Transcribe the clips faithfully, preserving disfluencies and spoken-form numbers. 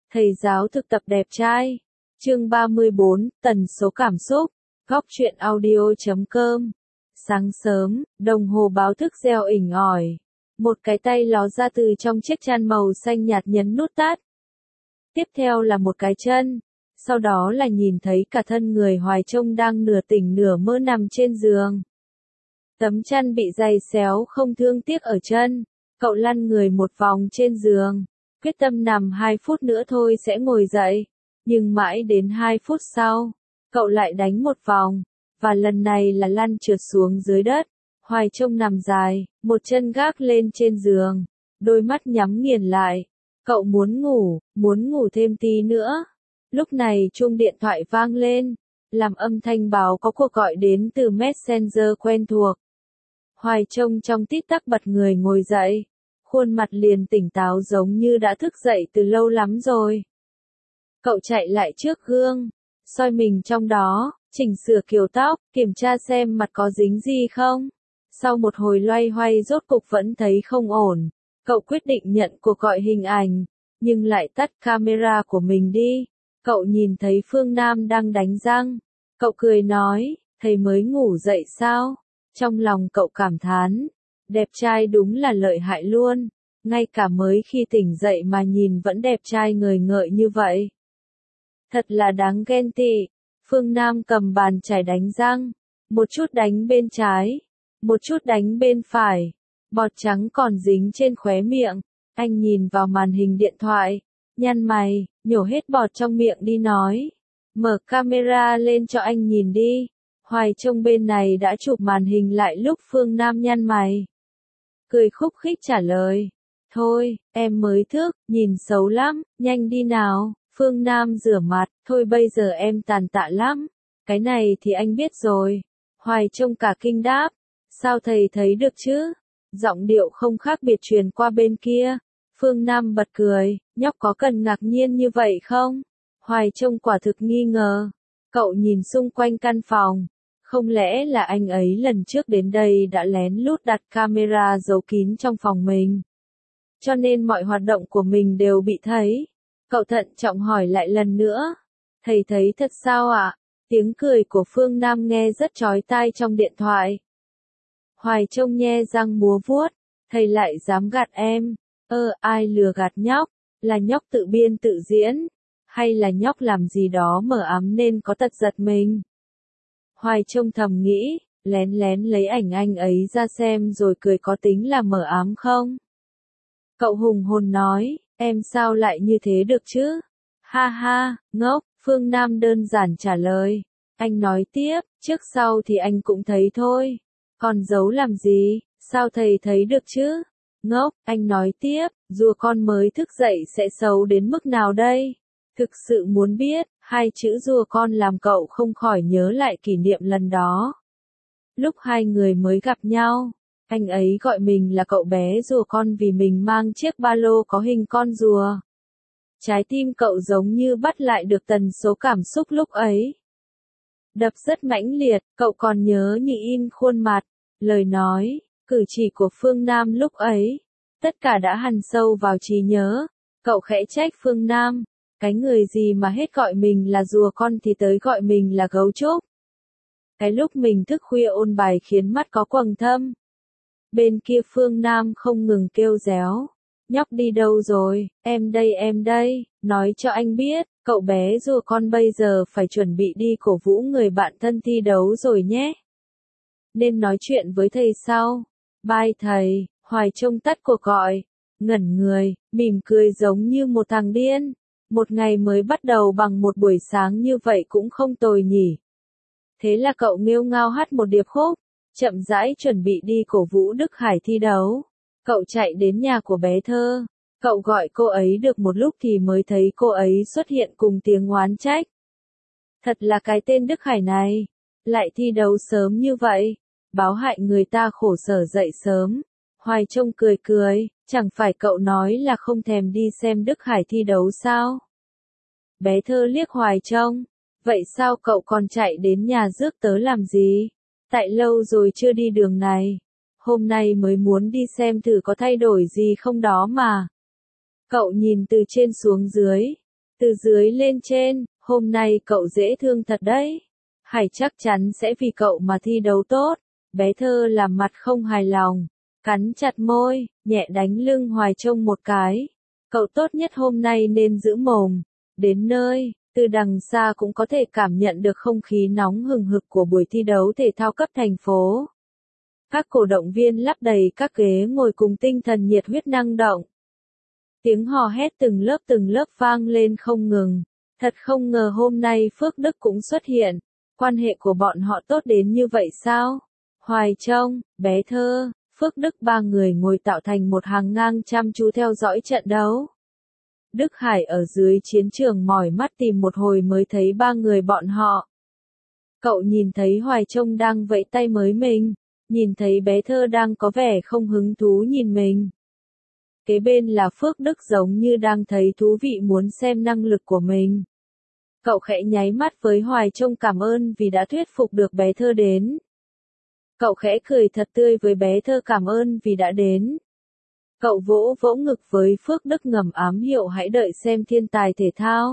Thầy giáo thực tập đẹp trai. Chương ba mươi bốn, tần số cảm xúc. Góc truyện audio chấm com. Sáng sớm, đồng hồ báo thức reo ỉnh ỏi. Một cái tay ló ra từ trong chiếc chăn màu xanh nhạt nhấn nút tắt. Tiếp theo là một cái chân. Sau đó là nhìn thấy cả thân người Hoài Trông đang nửa tỉnh nửa mơ nằm trên giường. Tấm chăn bị giày xéo không thương tiếc ở chân. Cậu lăn người một vòng trên giường. Quyết tâm nằm hai phút nữa thôi sẽ ngồi dậy. Nhưng mãi đến hai phút sau, cậu lại đánh một vòng. Và lần này là lăn trượt xuống dưới đất. Hoài Trông nằm dài, một chân gác lên trên giường. Đôi mắt nhắm nghiền lại. Cậu muốn ngủ, muốn ngủ thêm tí nữa. Lúc này chuông điện thoại vang lên. Làm âm thanh báo có cuộc gọi đến từ Messenger quen thuộc. Hoài Trông trong tít tắc bật người ngồi dậy. Khuôn mặt liền tỉnh táo giống như đã thức dậy từ lâu lắm rồi. Cậu chạy lại trước gương, soi mình trong đó, chỉnh sửa kiểu tóc, kiểm tra xem mặt có dính gì không. Sau một hồi loay hoay rốt cục vẫn thấy không ổn. Cậu quyết định nhận cuộc gọi hình ảnh, nhưng lại tắt camera của mình đi. Cậu nhìn thấy Phương Nam đang đánh răng. Cậu cười nói, thầy mới ngủ dậy sao? Trong lòng cậu cảm thán. Đẹp trai đúng là lợi hại luôn, ngay cả mới khi tỉnh dậy mà nhìn vẫn đẹp trai ngời ngợi như vậy. Thật là đáng ghen tị. Phương Nam cầm bàn chải đánh răng, một chút đánh bên trái, một chút đánh bên phải, bọt trắng còn dính trên khóe miệng. Anh nhìn vào màn hình điện thoại, nhăn mày, nhổ hết bọt trong miệng đi nói. Mở camera lên cho anh nhìn đi. Hoài Trông bên này đã chụp màn hình lại lúc Phương Nam nhăn mày. Cười khúc khích trả lời. Thôi, em mới thức, nhìn xấu lắm, nhanh đi nào. Phương Nam rửa mặt, thôi bây giờ em tàn tạ lắm. Cái này thì anh biết rồi. Hoài Trông cả kinh đáp. Sao thầy thấy được chứ? Giọng điệu không khác biệt truyền qua bên kia. Phương Nam bật cười, nhóc có cần ngạc nhiên như vậy không? Hoài Trông quả thực nghi ngờ. Cậu nhìn xung quanh căn phòng. Không lẽ là anh ấy lần trước đến đây đã lén lút đặt camera giấu kín trong phòng mình? Cho nên mọi hoạt động của mình đều bị thấy. Cậu thận trọng hỏi lại lần nữa. Thầy thấy thật sao ạ? Tiếng cười của Phương Nam nghe rất chói tai trong điện thoại. Hoài Trông nhe răng múa vuốt. Thầy lại dám gạt em. Ơ, ai lừa gạt nhóc? Là nhóc tự biên tự diễn? Hay là nhóc làm gì đó mờ ám nên có tật giật mình? Hoài Trông thầm nghĩ, lén lén lấy ảnh anh ấy ra xem rồi cười có tính là mờ ám không? Cậu hùng hồn nói, em sao lại như thế được chứ? Ha ha, ngốc, Phương Nam đơn giản trả lời. Anh nói tiếp, trước sau thì anh cũng thấy thôi. Còn giấu làm gì, sao thầy thấy được chứ? Ngốc, anh nói tiếp, rùa con mới thức dậy sẽ xấu đến mức nào đây? Thực sự muốn biết, hai chữ rùa con làm cậu không khỏi nhớ lại kỷ niệm lần đó. Lúc hai người mới gặp nhau, anh ấy gọi mình là cậu bé rùa con vì mình mang chiếc ba lô có hình con rùa. Trái tim cậu giống như bắt lại được tần số cảm xúc lúc ấy. Đập rất mãnh liệt, cậu còn nhớ như in khuôn mặt, lời nói, cử chỉ của Phương Nam lúc ấy. Tất cả đã hằn sâu vào trí nhớ. Cậu khẽ trách Phương Nam. Cái người gì mà hết gọi mình là rùa con thì tới gọi mình là gấu trúc. Cái lúc mình thức khuya ôn bài khiến mắt có quầng thâm. Bên kia Phương Nam không ngừng kêu réo. Nhóc đi đâu rồi, em đây em đây, nói cho anh biết, cậu bé rùa con bây giờ phải chuẩn bị đi cổ vũ người bạn thân thi đấu rồi nhé. Nên nói chuyện với thầy sau. Bye thầy. Hoài Trông tắt cuộc gọi. Ngẩn người, mỉm cười giống như một thằng điên. Một ngày mới bắt đầu bằng một buổi sáng như vậy cũng không tồi nhỉ. Thế là cậu nghêu ngao hát một điệp khúc, chậm rãi chuẩn bị đi cổ vũ Đức Hải thi đấu. Cậu chạy đến nhà của bé Thơ. Cậu gọi cô ấy được một lúc thì mới thấy cô ấy xuất hiện cùng tiếng oán trách. Thật là cái tên Đức Hải này, lại thi đấu sớm như vậy, báo hại người ta khổ sở dậy sớm. Hoài Trông cười cười, chẳng phải cậu nói là không thèm đi xem Đức Hải thi đấu sao? Bé Thơ liếc Hoài Trông, vậy sao cậu còn chạy đến nhà rước tớ làm gì? Tại lâu rồi chưa đi đường này, hôm nay mới muốn đi xem thử có thay đổi gì không đó mà. Cậu nhìn từ trên xuống dưới, Từ dưới lên trên, hôm nay cậu dễ thương thật đấy. Hải chắc chắn sẽ vì cậu mà thi đấu tốt. Bé thơ làm mặt không hài lòng, cắn chặt môi, nhẹ đánh lưng Hoài Trông một cái. Cậu tốt nhất hôm nay nên giữ mồm. Đến nơi, từ đằng xa cũng có thể cảm nhận được không khí nóng hừng hực của buổi thi đấu thể thao cấp thành phố. Các cổ động viên lấp đầy các ghế ngồi cùng tinh thần nhiệt huyết năng động. Tiếng hò hét từng lớp từng lớp vang lên không ngừng. Thật không ngờ hôm nay Phước Đức cũng xuất hiện. Quan hệ của bọn họ tốt đến như vậy sao? Hoài Trông, bé thơ, Phước Đức ba người ngồi tạo thành một hàng ngang chăm chú theo dõi trận đấu. Đức Hải ở dưới chiến trường mỏi mắt tìm một hồi mới thấy ba người bọn họ. Cậu nhìn thấy Hoài Trông đang vẫy tay với mình, nhìn thấy bé thơ đang có vẻ không hứng thú nhìn mình. Kế bên là Phước Đức giống như đang thấy thú vị muốn xem năng lực của mình. Cậu khẽ nháy mắt với Hoài Trông cảm ơn vì đã thuyết phục được bé thơ đến. Cậu khẽ cười thật tươi với bé thơ cảm ơn vì đã đến. Cậu vỗ vỗ ngực với Phước Đức ngầm ám hiệu hãy đợi xem thiên tài thể thao.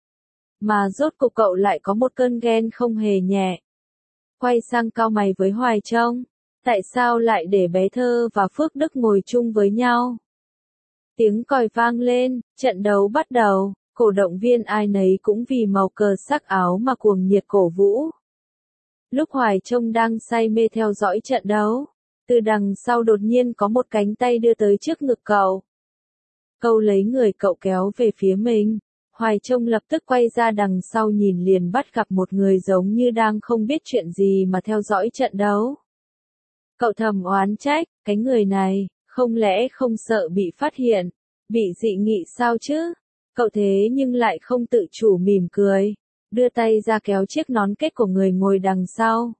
Mà rốt cục cậu lại có một cơn ghen không hề nhẹ. Quay sang cau mày với Hoài Trông. Tại sao lại để bé thơ và Phước Đức ngồi chung với nhau? Tiếng còi vang lên, trận đấu bắt đầu, cổ động viên ai nấy cũng vì màu cờ sắc áo mà cuồng nhiệt cổ vũ. Lúc Hoài Trông đang say mê theo dõi trận đấu, từ đằng sau đột nhiên có một cánh tay đưa tới trước ngực cậu. Câu lấy người cậu kéo về phía mình. Hoài Trông lập tức quay ra đằng sau nhìn liền bắt gặp một người giống như đang không biết chuyện gì mà theo dõi trận đấu. Cậu thầm oán trách, cái người này, không lẽ không sợ bị phát hiện, bị dị nghị sao chứ? Cậu thế nhưng lại không tự chủ mỉm cười, đưa tay ra kéo chiếc nón kết của người ngồi đằng sau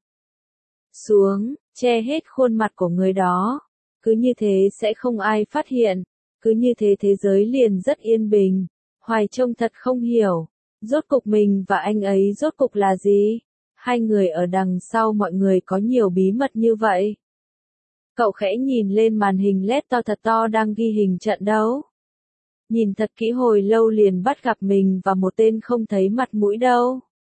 xuống, che hết khuôn mặt của người đó. Cứ như thế sẽ không ai phát hiện, cứ như thế thế giới liền rất yên bình. Hoài Trông thật không hiểu, rốt cục mình và anh ấy rốt cục là gì? Hai người ở đằng sau mọi người có nhiều bí mật như vậy. Cậu khẽ nhìn lên màn hình led to thật to đang ghi hình trận đấu. Nhìn thật kỹ hồi lâu liền bắt gặp mình và một tên không thấy mặt mũi đâu.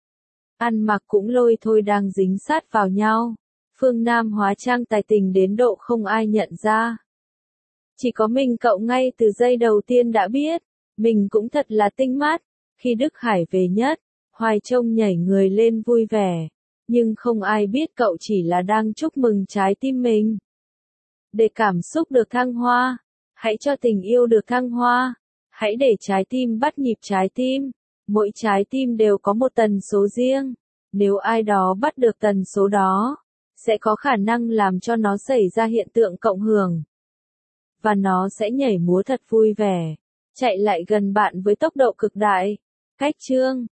Ăn mặc cũng lôi thôi đang dính sát vào nhau. Phương Nam hóa trang tài tình đến độ không ai nhận ra. Chỉ có mình cậu ngay từ giây đầu tiên đã biết, mình cũng thật là tinh mắt. Khi Đức Hải về nhất, Hoài Trông nhảy người lên vui vẻ. Nhưng không ai biết cậu chỉ là đang chúc mừng trái tim mình. Để cảm xúc được thăng hoa, hãy cho tình yêu được thăng hoa. Hãy để trái tim bắt nhịp trái tim. Mỗi trái tim đều có một tần số riêng. Nếu ai đó bắt được tần số đó, sẽ có khả năng làm cho nó xảy ra hiện tượng cộng hưởng. Và nó sẽ nhảy múa thật vui vẻ, chạy lại gần bạn với tốc độ cực đại. Cách chương